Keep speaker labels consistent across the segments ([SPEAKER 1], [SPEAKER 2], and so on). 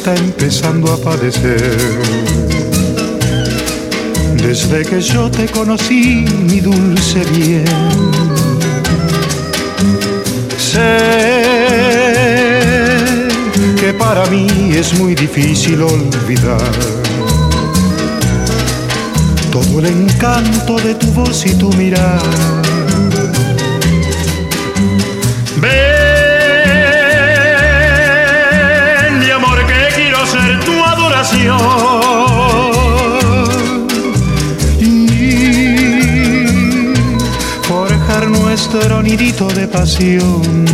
[SPEAKER 1] está empezando a padecer. Desde que yo te conocí, mi dulce bien, sé que para mí es muy difícil olvidar todo el encanto de tu voz y tu mirar. Ven, mi amor, que quiero ser tu adoración y forjar nuestro nidito de pasión.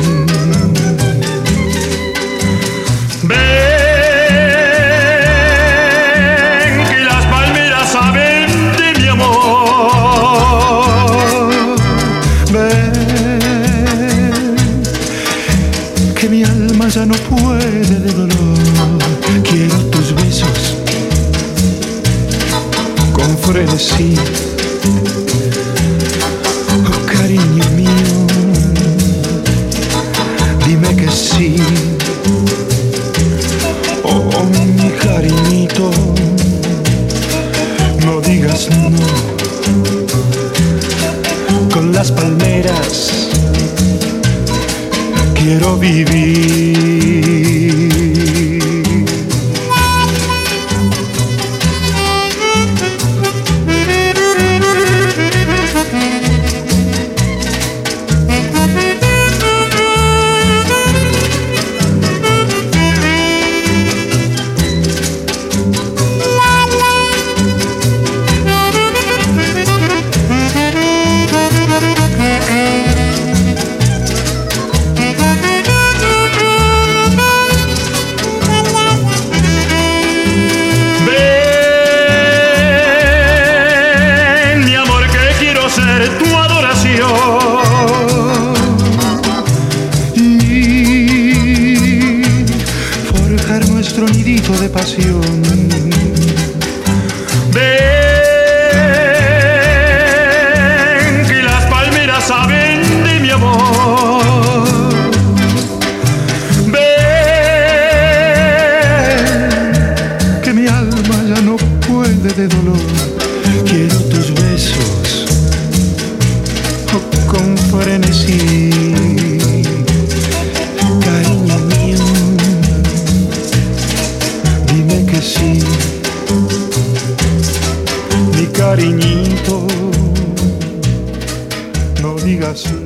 [SPEAKER 1] Ya no puede de dolor, quiero tus besos con frenesí. Oh, cariño mío, dime que sí. Oh, mi cariñito, no digas no. Con las palmeras quiero vivir. De pasión. Ven, que las palmeras saben de mi amor. Ven, que mi alma ya no puede de dolor. Quiero tus besos, oh, con frenesí. Cariño mío, sí, mi cariñito, no digas no.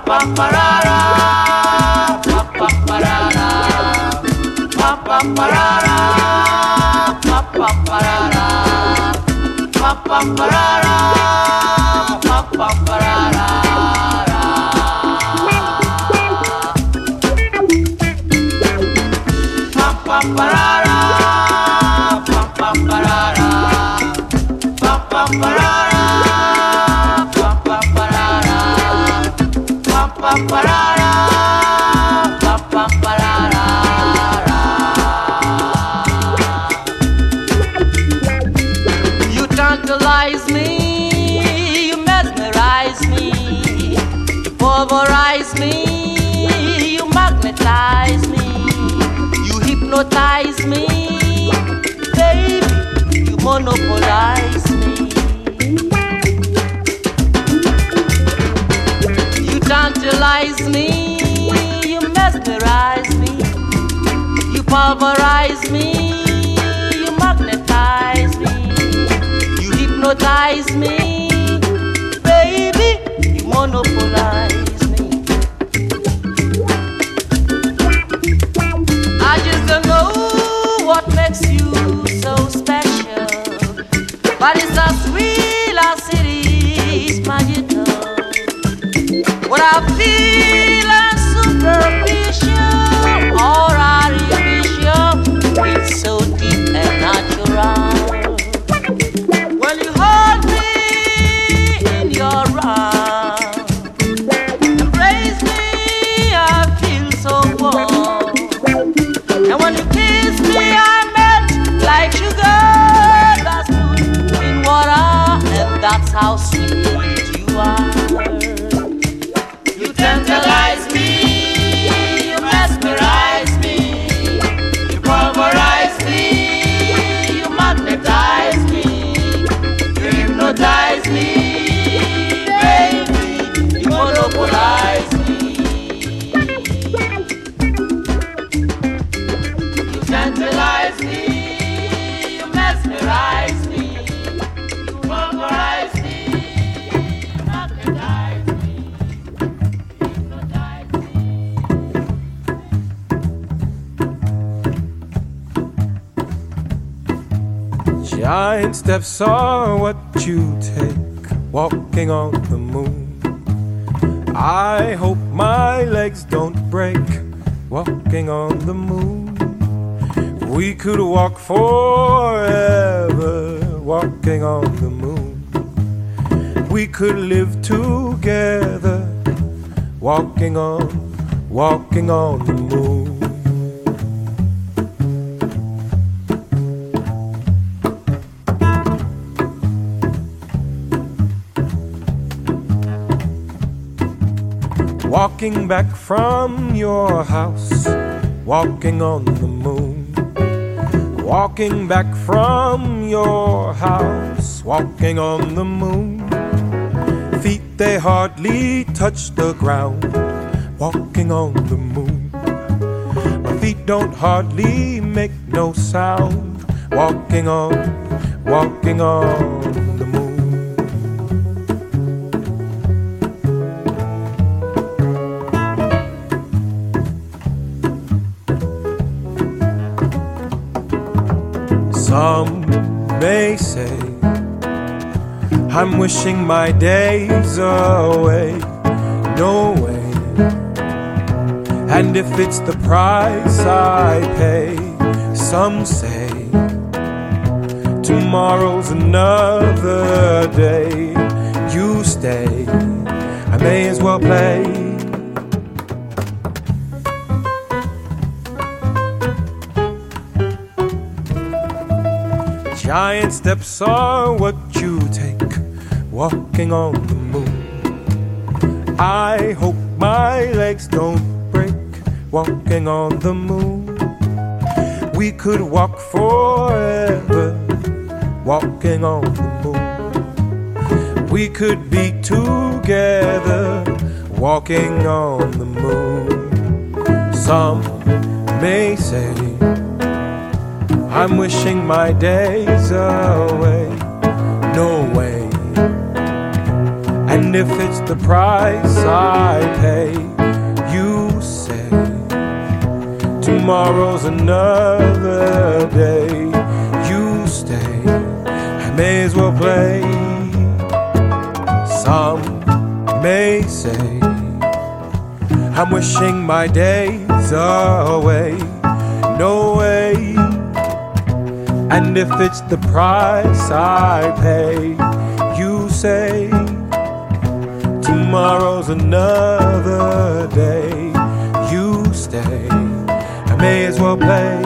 [SPEAKER 2] You tantalize me, you mesmerize me, you pulverize me, you magnetize me, you hypnotize me, baby, you monopolize me. You tantalize me, you mesmerize me, you pulverize me, you magnetize me, you hypnotize me, baby, you monopolize me. I just don't know what makes you so special, but it's as real as it is magical. What I feel is superficial or artificial, it's so deep and natural. When you hold me in your arms, embrace me, I feel so warm. And when you kiss me, I melt like sugar that's put in water, and that's how sweet you are. You tantalize me, you mesmerize me, you pulverize me, you magnetize me, you hypnotize me, baby, you monopolize me. You tantalize me, you mesmerize me, you pulverize me, you magnetize me.
[SPEAKER 3] Giant steps are what you take, walking on the moon. I hope my legs don't break, walking on the moon. We could walk forever, walking on the moon. We could live together, walking on the moon. Walking back from your house, walking on the moon. Walking back from your house, walking on the moon. Feet they hardly touch the ground, walking on the moon. My feet don't hardly make no sound, walking on the moon. Some may say I'm wishing my days away. No way. And if it's the price I pay, some say tomorrow's another day. You stay, I may as well play. Giant steps are what you take, walking on the moon. I hope my legs don't break, walking on the moon. We could walk forever, walking on the moon. We could be together, walking on the moon. Some may say I'm wishing my days away. No way. And if it's the price I pay, Tomorrow's another day. You stay, I may as well play. Some may say I'm wishing my days away. No way. And if it's the price I pay, you say tomorrow's another day. You stay, I may as well play.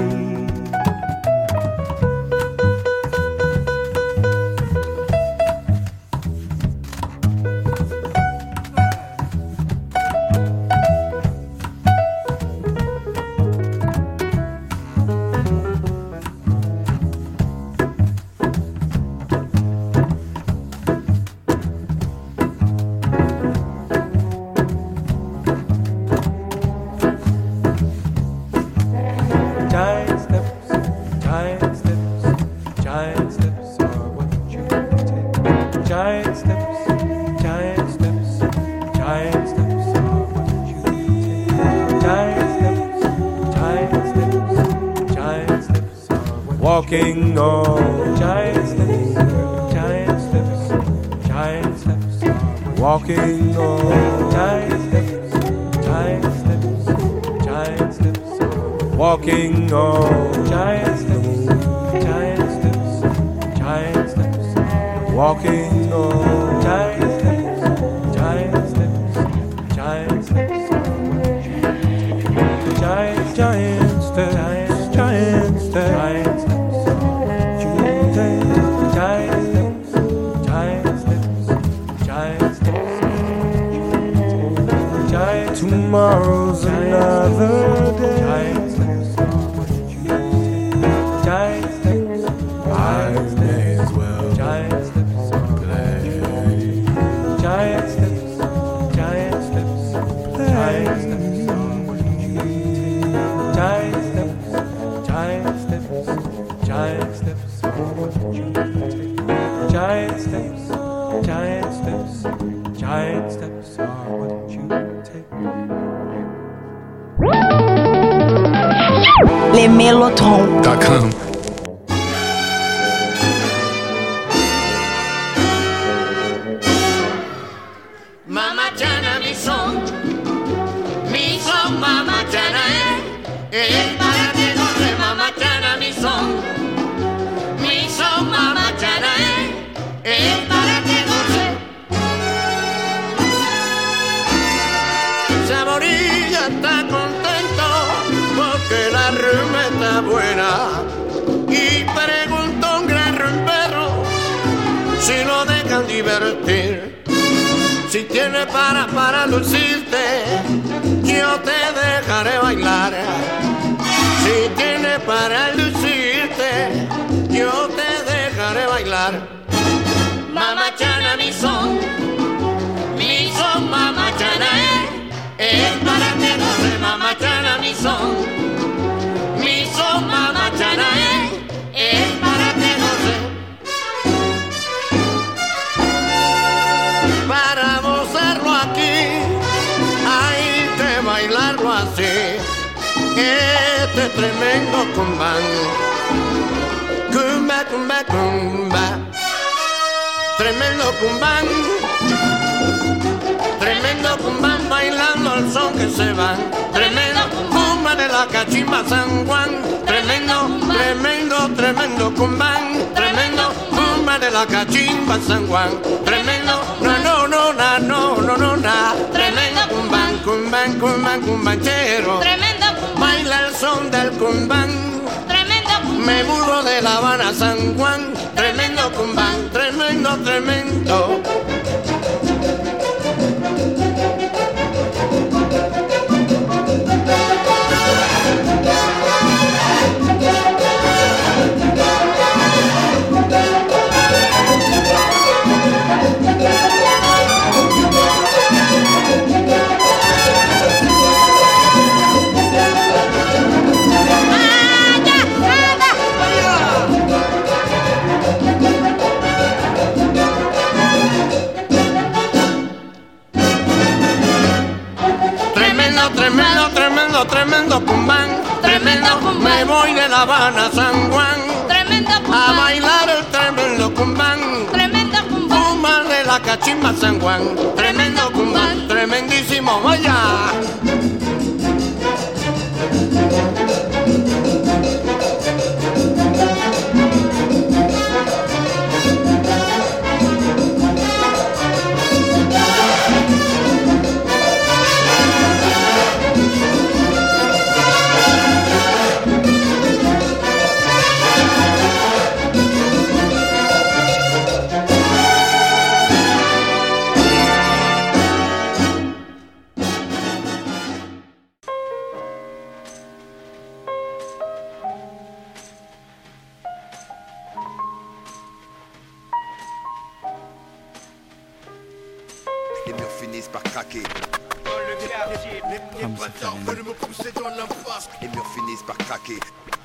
[SPEAKER 3] Walking on giant steps, giant steps, giant steps. Walking on giant steps, giant steps, giant steps. Walking on giant steps, giant steps, giant steps. Walking on giant steps, giant steps, giant steps. Giant, giant steps, giant, giant steps, giant steps. Tomorrow's another day. Giant steps, I may as well play. Giant steps, giant steps, giant steps. Giant steps, giant steps, giant steps. Giant steps, giant steps, giant steps are what you take.
[SPEAKER 4] Les Mellotrons.com.
[SPEAKER 5] Mama Jana, mi son, Mama Jana, es para que no se Mama Jana, mi son, Mama Jana, es para que no se. Saborilla está contento porque la rumba está buena y preguntó un gran rumbero si lo dejan divertir. Si tienes para lucirte, yo te dejaré bailar. Si tienes para lucirte, yo te dejaré bailar. Mama Jana, mi son, Mama Jana, es para que no se Mama Jana, mi son, Mama Jana, es para que no se. Para gozarlo aquí, hay que bailarlo así. Este tremendo cumbán, cumba, cumba, cumba. Tremendo cumbán, tremendo cumbán, bailando al son que se van. Tremendo cumba de la cachimba San Juan. Tremendo, tremendo, tremendo cumbán. Tremendo cumba de la cachimba San Juan. Tremendo, no, no, no, no, no, no, no, no. Tremendo cumbán, cumbán, cumbán, cumbanchero. Tremendo cumbán, baila el son del cumbán. Tremendo cumbán, me burro de La Habana San Juan. Tremendo cumbán, tremendo, tremendo. Tremendo, tremendo, tremendo, tremendo cumbán. Tremendo, me voy de La Habana a San Juan.
[SPEAKER 6] Tremendo cumbán.
[SPEAKER 5] A bailar el tremendo cumbán.
[SPEAKER 6] Tremendo cumbán.
[SPEAKER 5] Cumba de la cachimba San Juan. Tremendo cumbán, tremendísimo, vaya.
[SPEAKER 7] Les murs finissent par craquer. Les bâtards veulent me pousser dans l'impasse. Les murs finissent par craquer.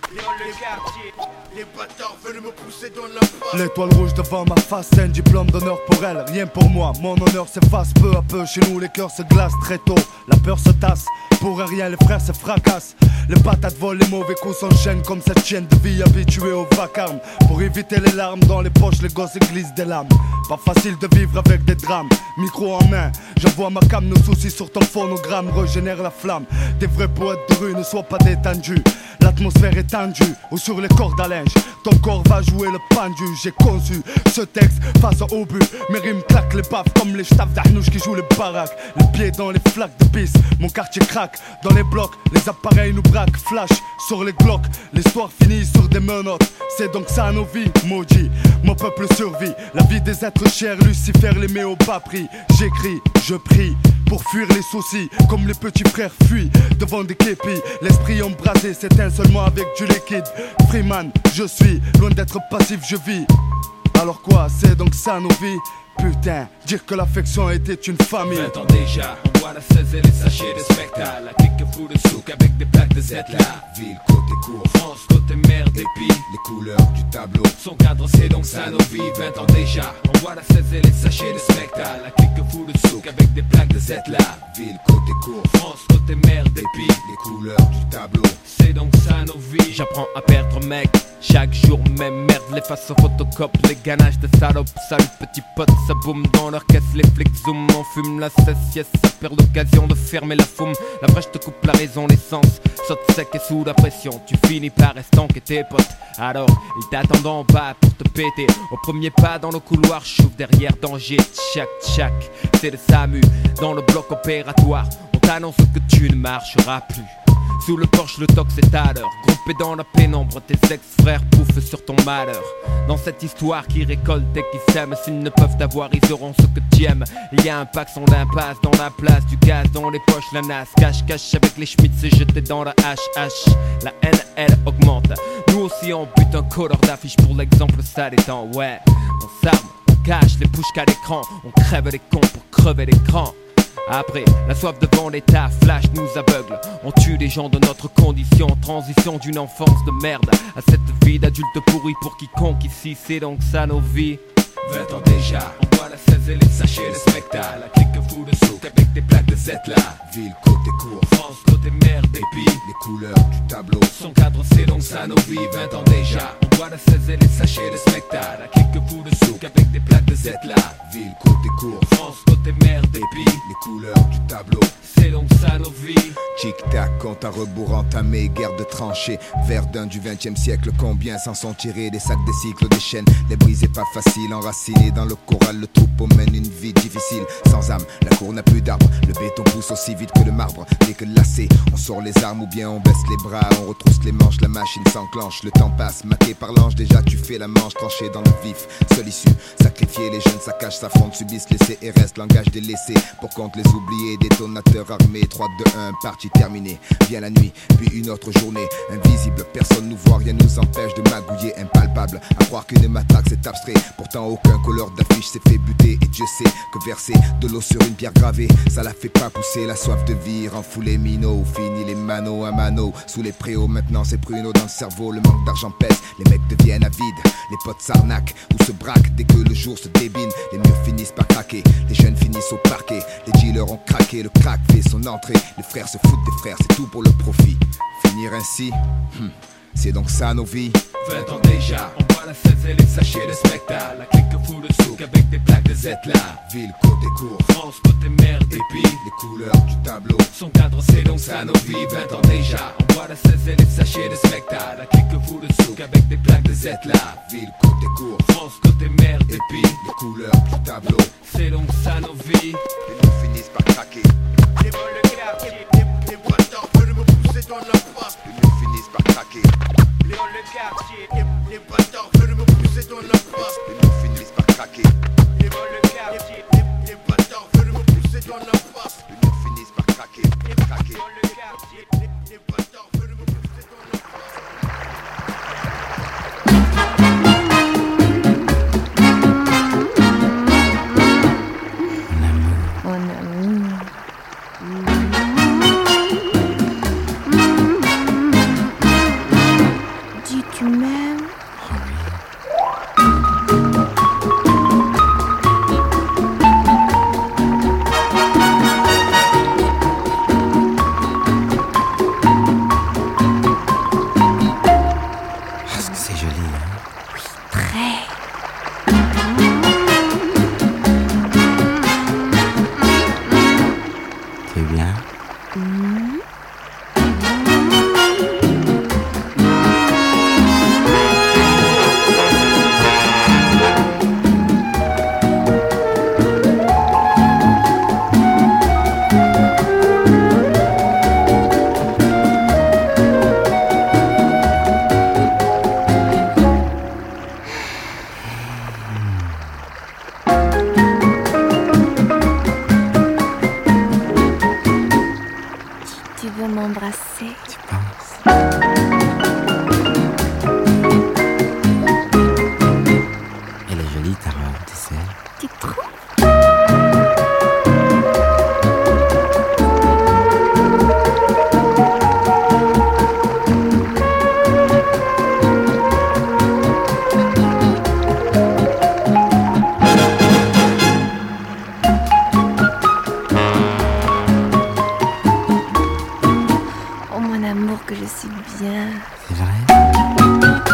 [SPEAKER 7] Les bâtards veulent me pousser dans l'impasse.
[SPEAKER 8] L'étoile rouge devant ma face, c'est un diplôme d'honneur pour elle. Rien pour moi, mon honneur s'efface peu à peu. Chez nous les cœurs se glacent très tôt, la peur se tasse. Pour rien les frères se fracassent. Les patates volent, les mauvais coups s'enchaînent comme cette chienne de vie habituée au vacarme. Pour éviter les larmes dans les poches, les gosses glissent des lames. Pas facile de vivre avec des drames. Micro en main, j'envoie ma cam, nos soucis sur ton phonogramme régénère la flamme. Des vrais poètes de rue ne soient pas détendus. L'atmosphère est tendue, ou sur les cordes à linge. Ton corps va jouer le pendu. J'ai conçu ce texte face au obus. Mes rimes claquent les baffes comme les staffs d'Arnouche qui jouent les baraques. Les pieds dans les flaques de pisse, mon quartier craque. Dans les blocs, les appareils nous braquent. Flash sur les glocks, l'histoire finit sur des menottes. C'est donc ça nos vies, maudit. Mon peuple survit, la vie des êtres chers. Lucifer les met au bas prix. J'écris, je prie pour fuir les soucis. Comme les petits frères fuient devant des képis. L'esprit embrasé s'éteint seulement avec du liquide. Freeman, je suis loin d'être passif, je vis. Alors quoi, c'est donc ça nos vies? Putain, dire que l'affection était une famille.
[SPEAKER 9] 20 ans déjà, on voit la 16 et les sachets de spectacle. La clique fout de souk avec des plaques de Z là.
[SPEAKER 7] Ville, côté court,
[SPEAKER 9] France, côté mer, dépit.
[SPEAKER 7] les couleurs du tableau.
[SPEAKER 9] Son cadre c'est donc ça nos vies. 20 ans déjà, on voit la 16 et les sachets de spectacle. La clique fout de souk avec des plaques de Z là.
[SPEAKER 7] Ville, côté court,
[SPEAKER 9] France, côté mer, dépit.
[SPEAKER 7] les couleurs du tableau.
[SPEAKER 9] C'est donc ça nos vies. J'apprends à perdre mec. Chaque jour même merde, les faces aux photocopes, les ganaches de salopes. Salut petit pote, ça boum dans leur caisse, les flics zoom. On fume la cesse, yes, ça perd l'occasion de fermer la foume. La vraie te coupe la raison, l'essence saute sec et sous la pression. Tu finis par estanquer tes potes. Alors, ils t'attendent en bas pour te péter. Au premier pas dans le couloir, chouffe derrière danger. Tchac tchac, c'est le SAMU dans le bloc opératoire. On t'annonce que tu ne marcheras plus. Sous le porche, le tox est à l'heure. Groupé dans la pénombre, tes ex-frères pouffent sur ton malheur. Dans cette histoire qui récolte et qui sème, s'ils ne peuvent t'avoir, ils auront ce que tu aimes. Il y a un pack sans l'impasse dans la place, du gaz dans les poches, la nasse. Cache avec les schmitts, c'est jeté dans la HH. La haine, elle augmente. Nous aussi on bute un colleur d'affiche pour l'exemple sale étant. Ouais, on s'arme, on cache les pushs qu'à l'écran. On crève les cons pour crever l'écran. Après, la soif de vendetta, flash nous aveugle. On tue les gens de notre condition. Transition d'une enfance de merde à cette vie d'adulte pourri pour quiconque ici. C'est donc ça nos vies. 20 ans déjà, on voit la 16 et les sachets de spectacle. La clique fout de souk avec des plaques de Z là.
[SPEAKER 7] Ville, côté court,
[SPEAKER 9] France, côté mer, dépit.
[SPEAKER 7] les couleurs du tableau.
[SPEAKER 9] Son cadre c'est donc ça nos vies. 20 ans déjà, on voit la 16 et les sachets de spectacle. La clique fout de souk avec des plaques de Z là.
[SPEAKER 7] Ville, côté court,
[SPEAKER 9] France, côté mer, dépit.
[SPEAKER 7] les couleurs du tableau.
[SPEAKER 9] C'est donc ça nos vies.
[SPEAKER 7] Tic-tac, compte à rebours entamé, guerre de tranchées. Verdun du 20e siècle, combien s'en sont tirés? Des sacs, des cycles, des chaînes, les briser pas facile. Enraciné dans le corral, le troupeau mène une vie difficile. Sans âme, la cour n'a plus d'arbres. Le béton pousse aussi vite que le marbre. Dès que lassé, on sort les armes ou bien on baisse les bras. On retrousse les manches, la machine s'enclenche. Le temps passe, maqué par l'ange, déjà tu fais la manche. Tranché dans le vif, seule issue. Sacrifier les jeunes, ça cache, s'affrontent, subissent les CRS. Langage délaissé, pour compte les oubliés. Détonateurs armés, 3, 2, 1, partie terminée. Vient la nuit, puis une autre journée. Invisible, personne nous voit, rien nous empêche de magouiller. Impalpable, à croire qu'une matraque c'est abstrait. Pourtant aucun couleur d'affiche s'est fait buter. Et Dieu sait que verser de l'eau sur une pierre gravée, ça la fait pas pousser. La soif de vie rend fou les minots. Fini les mano à mano, sous les préaux. Maintenant c'est pruneau dans le cerveau, le manque d'argent pèse. Les mecs deviennent avides, Les potes s'arnaquent ou se braquent dès que le jour se débine. Les murs finissent par craquer, les jeunes finissent au parquet. Les dealers ont craqué, le crack fait son entrée. Les frères se foutent des frères, c'est tout pour le profit. Finir ainsi, c'est donc ça nos vies.
[SPEAKER 9] 20 ans déjà, on voit la 16 et les sachets de spectacle. La clique fout le souk avec des plaques de Z là.
[SPEAKER 7] Ville, côté court,
[SPEAKER 9] France, côté mer,
[SPEAKER 7] et puis les couleurs du tableau.
[SPEAKER 9] Son cadre c'est donc ça nos vies. 20 ans déjà, on voit la 16 et les sachets de spectacle. La clique fout le souk avec des plaques de Z là.
[SPEAKER 7] Ville, côté court,
[SPEAKER 9] France, côté mer,
[SPEAKER 7] et puis les couleurs du tableau.
[SPEAKER 9] C'est donc ça nos vies.
[SPEAKER 7] Les nous finissent par craquer.
[SPEAKER 5] Les vols de quartier, les bâtards veulent me pousser dans la face.
[SPEAKER 7] Les nous finissent par craquer.
[SPEAKER 5] Les vols de quartier, les bâtards veulent me pousser dans la face.
[SPEAKER 7] Les nous finissent par craquer.
[SPEAKER 5] Les vols de quartier, les bâtards veulent me pousser dans la face.
[SPEAKER 7] Les nous finissent par craquer, craquer.
[SPEAKER 5] Les vols de quartier, les bâtards veulent me pousser dans la face.
[SPEAKER 10] Mon ami. Dis tu m'aimes.
[SPEAKER 11] Est-ce que c'est joli, hein?
[SPEAKER 10] Très.
[SPEAKER 11] C'est bien.
[SPEAKER 10] Tu veux m'embrasser?
[SPEAKER 11] Tu penses? Elle est jolie ta robe, tu sais.
[SPEAKER 10] Tu trouves? Oh mon amour que je suis bien.
[SPEAKER 11] C'est vrai?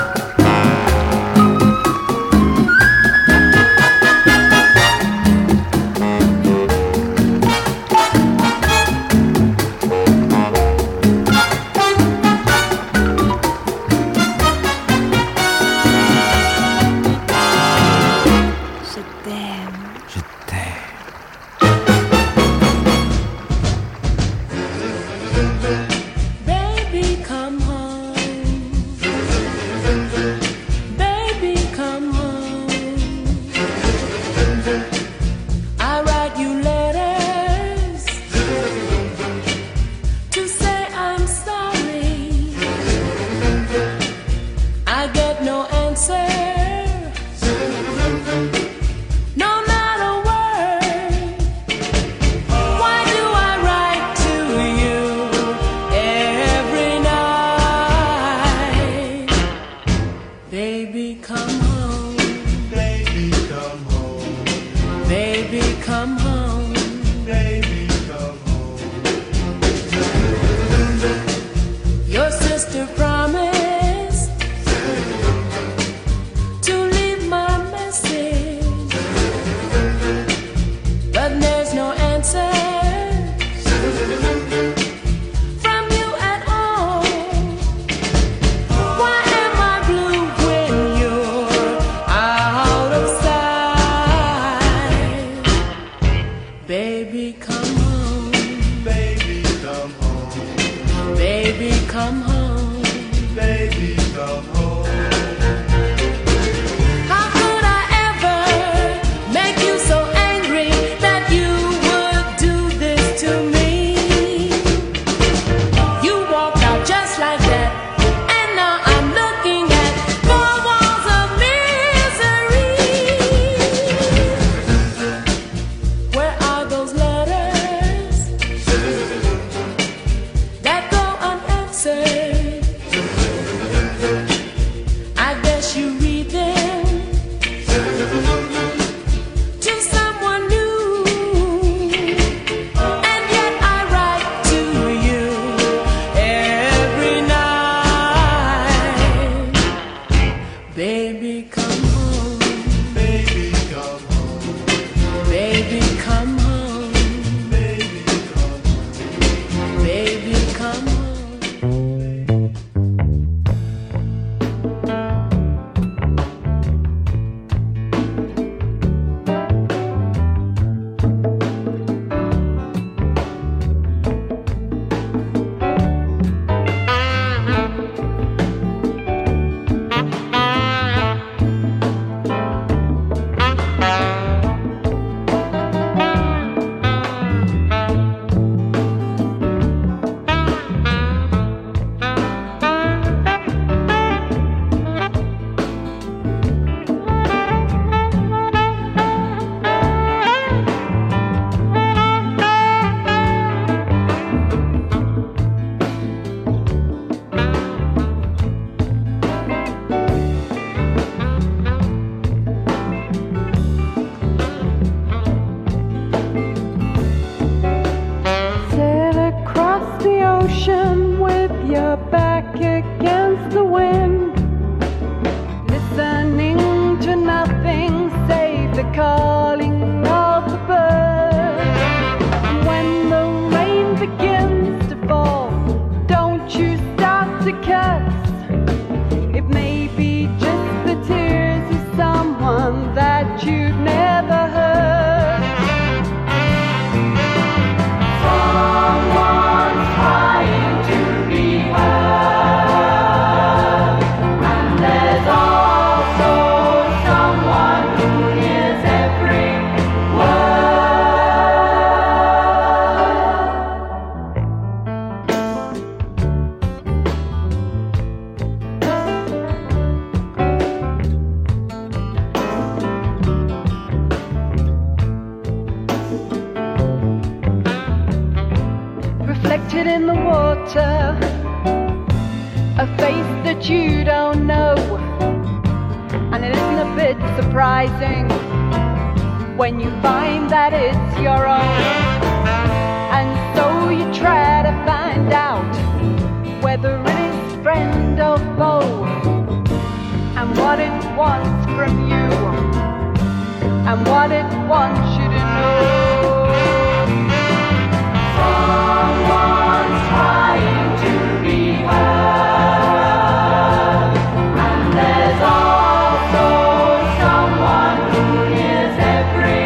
[SPEAKER 10] Je t'aime.
[SPEAKER 11] Je t'aime.
[SPEAKER 2] Baby, come home. Baby, come home. I write you letters to say I'm sorry. I get no answer. No matter what. Why do I write to you every night? Baby, come home.
[SPEAKER 1] Baby, come home.
[SPEAKER 2] Baby, come home.
[SPEAKER 1] Baby, come home.
[SPEAKER 2] Your sister promised to leave my message, but there's no answer from you at all. Why am I blue when you're out of sight? Baby, come home.
[SPEAKER 1] Baby, come home.
[SPEAKER 2] Baby, come home.
[SPEAKER 1] Baby, come home.
[SPEAKER 2] How could I ever make you so angry that you would do this to me? You walked out just like that, and now I'm looking at 4 walls of misery. Where are those letters that go unanswered?
[SPEAKER 12] ocean with your back against the wind, listening to nothing save the calling of the birds. When the rain begins to fall, don't you start to curse. It may be just the tears of someone that you've never heard. Someone's trying to be heard, and there's also someone who hears every reflected in the water, a face that you don't know, and it isn't a bit surprising when you find that it's your own. And so you try to find out whether it is friend or foe, and what it wants from you, and what it wants you to know. Someone's trying to be heard, and there's also someone who hears every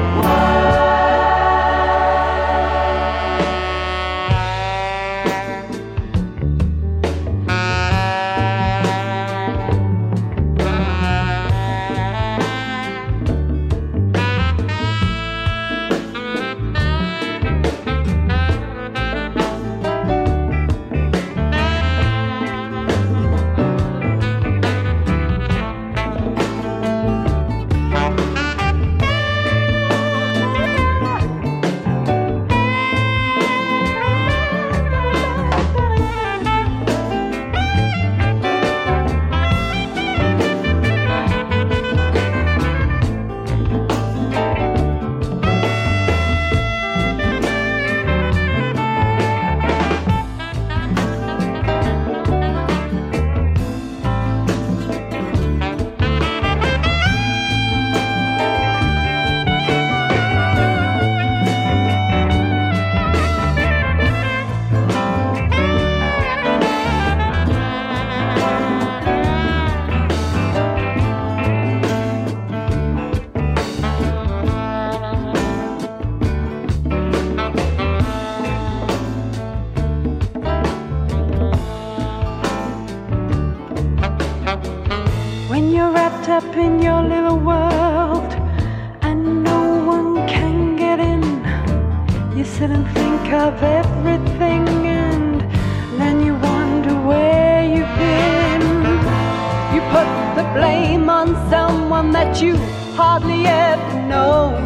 [SPEAKER 12] when you're wrapped up in your little world and no one can get in. You sit and think of everything, and then you wonder where you've been. You put the blame on someone that you hardly ever known.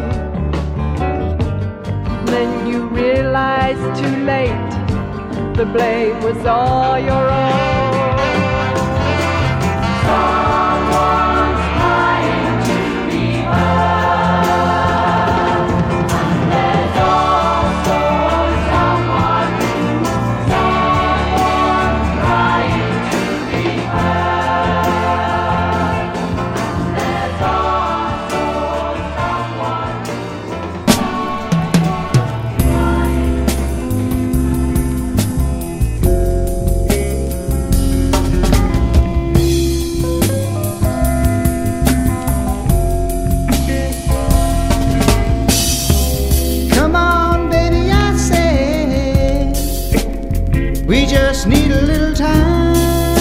[SPEAKER 12] Then you realize too late the blame was all your own. Someone's trying to be heard, and there's also someone trying to be heard, and there's also someone.
[SPEAKER 13] We just need a little time.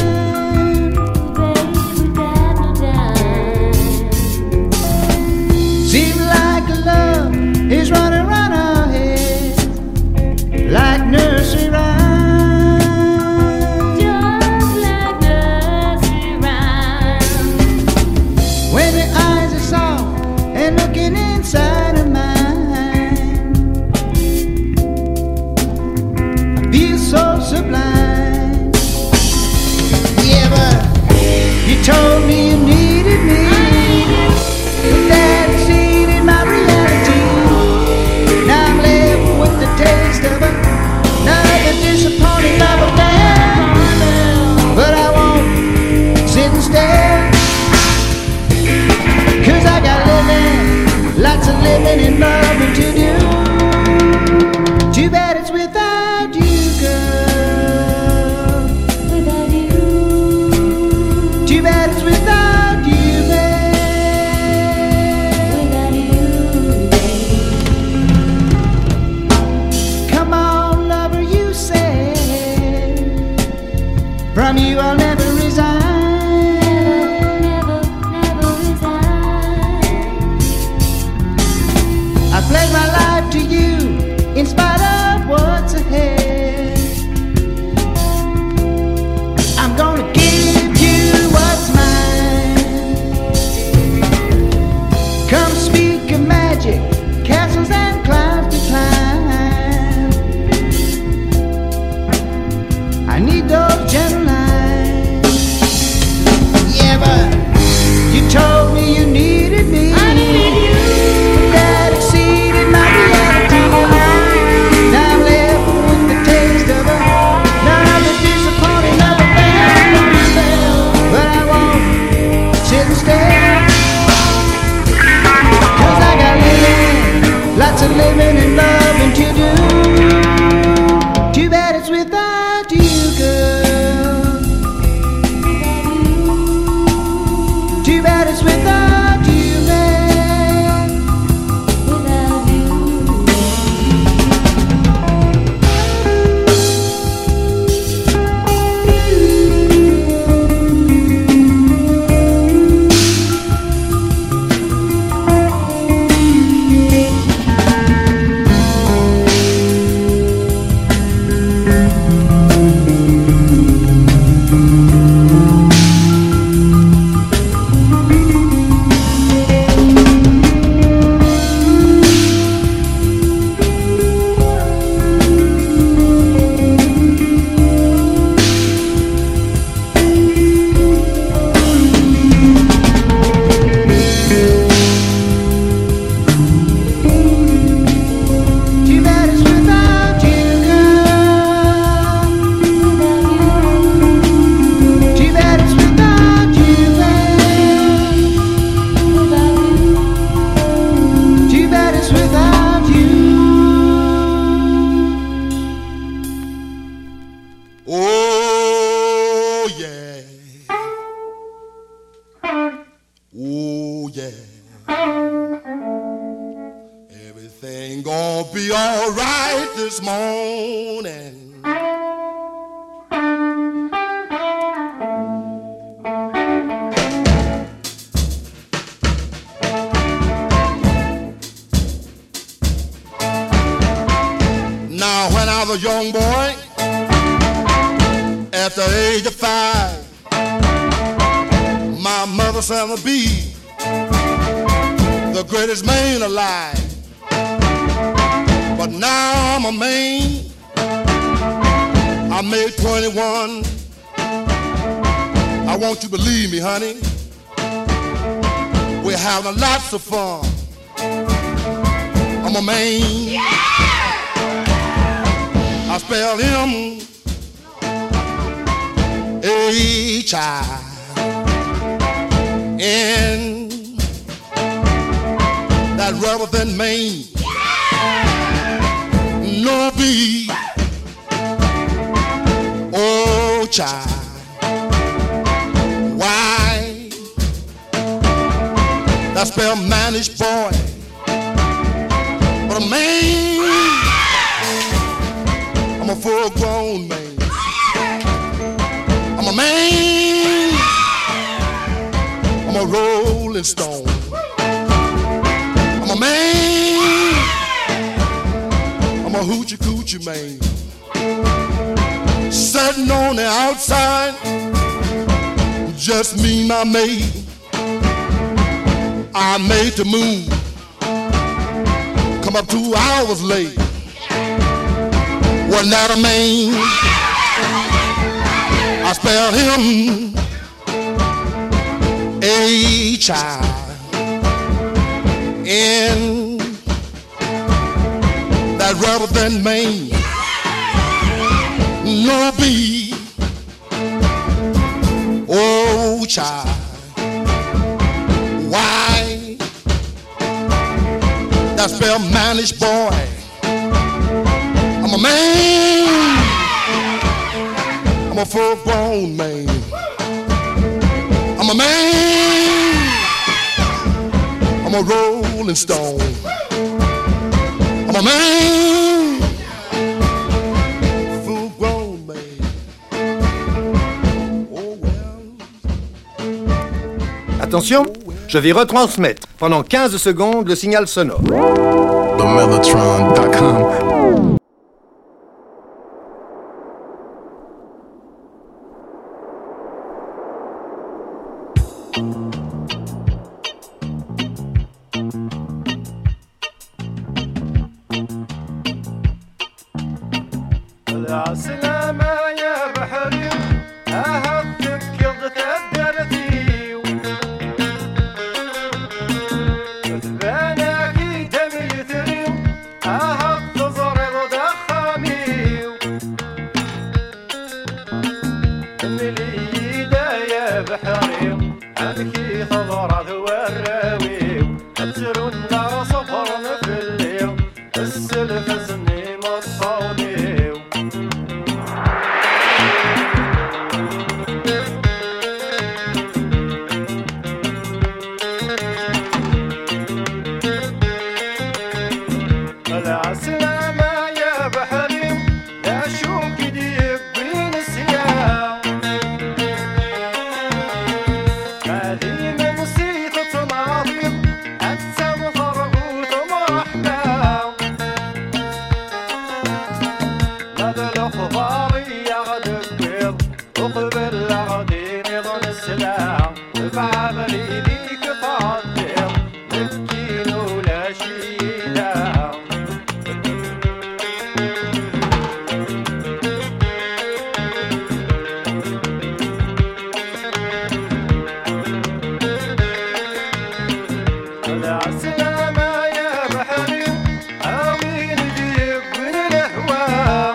[SPEAKER 13] Seems like love is running round our heads like nursery rhymes.
[SPEAKER 2] Just like nursery rhymes.
[SPEAKER 13] When the eyes are soft and looking inside of mine, feel so sublime. Yeah, but you told me you needed me, but that exceeded my reality. Now I'm left with the taste of another disappointing From you I'll never resign.
[SPEAKER 10] Never resign.
[SPEAKER 13] I pledge my life to you in spite of what's ahead. I'm gonna give you what's mine. Come speak of magic, castles and clouds to climb. I need those gentle lines. Yeah, but you told me you needed me.
[SPEAKER 10] I needed you.
[SPEAKER 13] But that exceeded my reality. Now I'm left with the taste of another disappointing love affair. But I won't sit and stare. 'Cause I got living, lots of living and loving to do. Too bad it's without you, girl. Too bad it's without you, man.
[SPEAKER 10] Without you.
[SPEAKER 13] Too bad it's without you, girl. Too bad it's without you, man. Too bad it's without you.
[SPEAKER 5] Oh yeah. Oh yeah. Everything gonna be alright this morning. Now when I was a young boy, at the age of 5, my mother said I'd be the greatest man alive. But now I'm a man, I made 21. I want you to believe me, honey, we're having lots of fun. I'm a man, I spell him H-I-N. That rubber than Maine. No B. Oh, child. Why? That spell manish boy. But a man, I'm a full-grown man. I'm a man, I'm a rolling stone. I'm a man, I'm a hoochie coochie man. Sitting on the outside, just me and my maid. I made the move, come up 2 hours late. Wasn't that a man? I spelled him H-I-N. That rubber than Maine. No B. Oh, child. Why? That spell manish boy. I'm a man, I'm a full-grown man. I'm a man, I'm a rolling stone. I'm a man, full-grown man.
[SPEAKER 14] Attention, je vais retransmettre pendant 15 secondes le signal sonore.
[SPEAKER 1] TheMellotron.com.
[SPEAKER 15] السلامة يا بحري أهدك يضت الدرتي وتبانا كي دمي تريم أهد تزرد دخامي مليدا يا بحري أمكي تضرد والراوي أترون نار صفرنا في الليل السلف زني مصاوني السلامة يا بحري لا شوك يديك بين السياح هذه من نسيت تناظر أتسم فرغوت مرحبا ماذا الأخبار يا غد البيض وقبل غدين يظن السلام بعملي ليك تقدر مسكين ولا شيدا السلامة يا بحري أوين يجيب من الهوى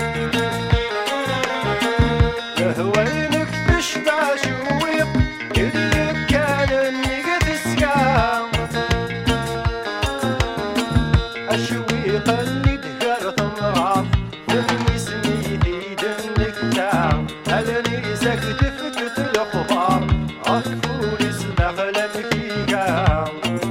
[SPEAKER 15] إنك تشبع شويق يديك كان النقد السكام الشويق اللي دهرت مرض فهمي سميتي دنك تام هلني سكت فكت الأخبار أكفور اسمع لمكي قام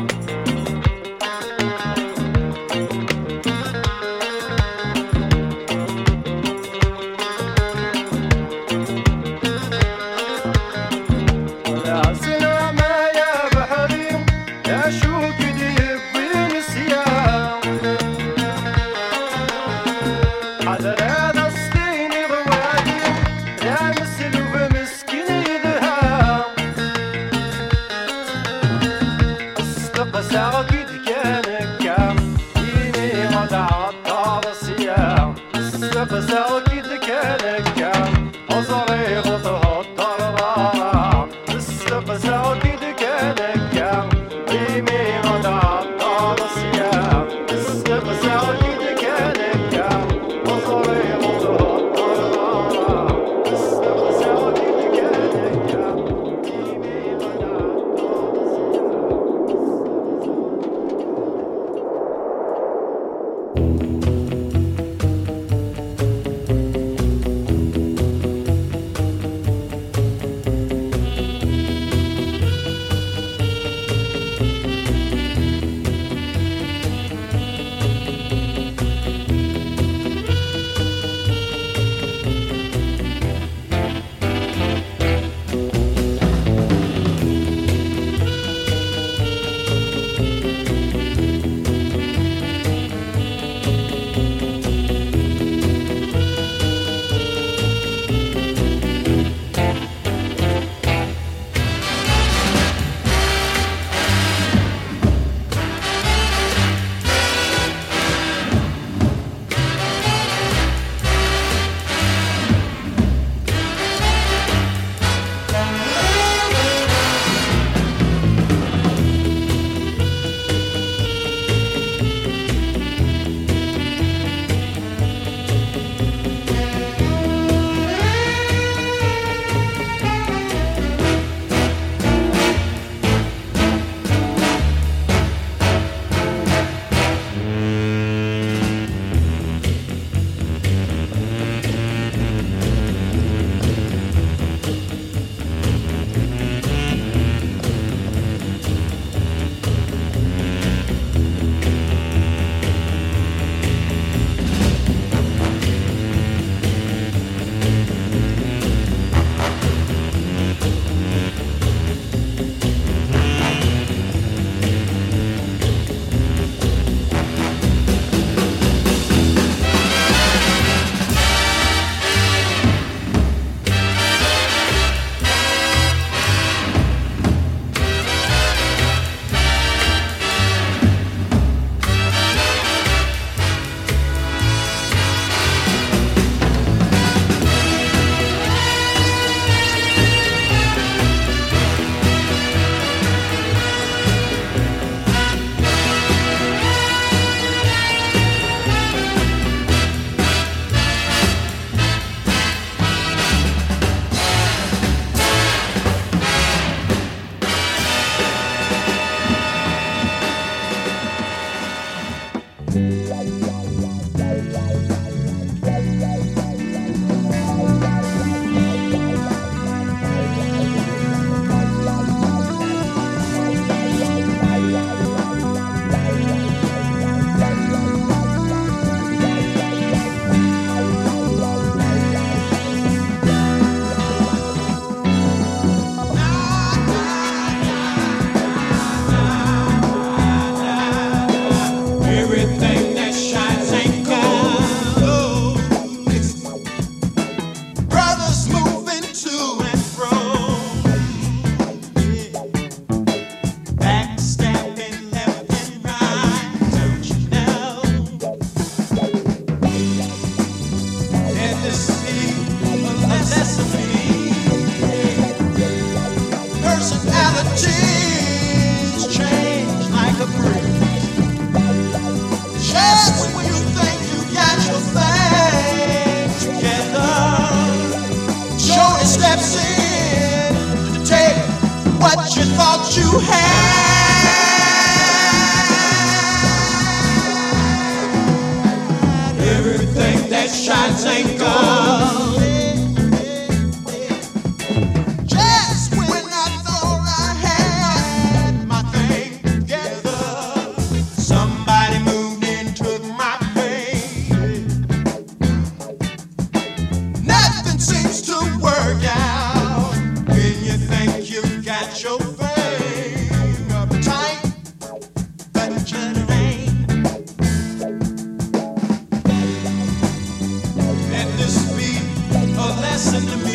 [SPEAKER 15] السلامة يا بحري يا شوك ديك بين السيام حذر هذا السطين ضوادي يا مسلوب مسكين يذهب استقسى قد كان كام ديني قد عطار السيام استقسى قد كان كام أزري غطها الضرارة استقسى قد كان كام ديني قد عطار السيام استقسى قد كان كام أزري غطها الضرارة استقسى قد كان كام ديني قد عطار السيام
[SPEAKER 16] you thought you had. Everything that shines ain't gold. Just when I thought I had my thing together, somebody moved and took my pain. Nothing seems to work out when you think you've got your thing uptight, but it ain't. Let this be a lesson to me.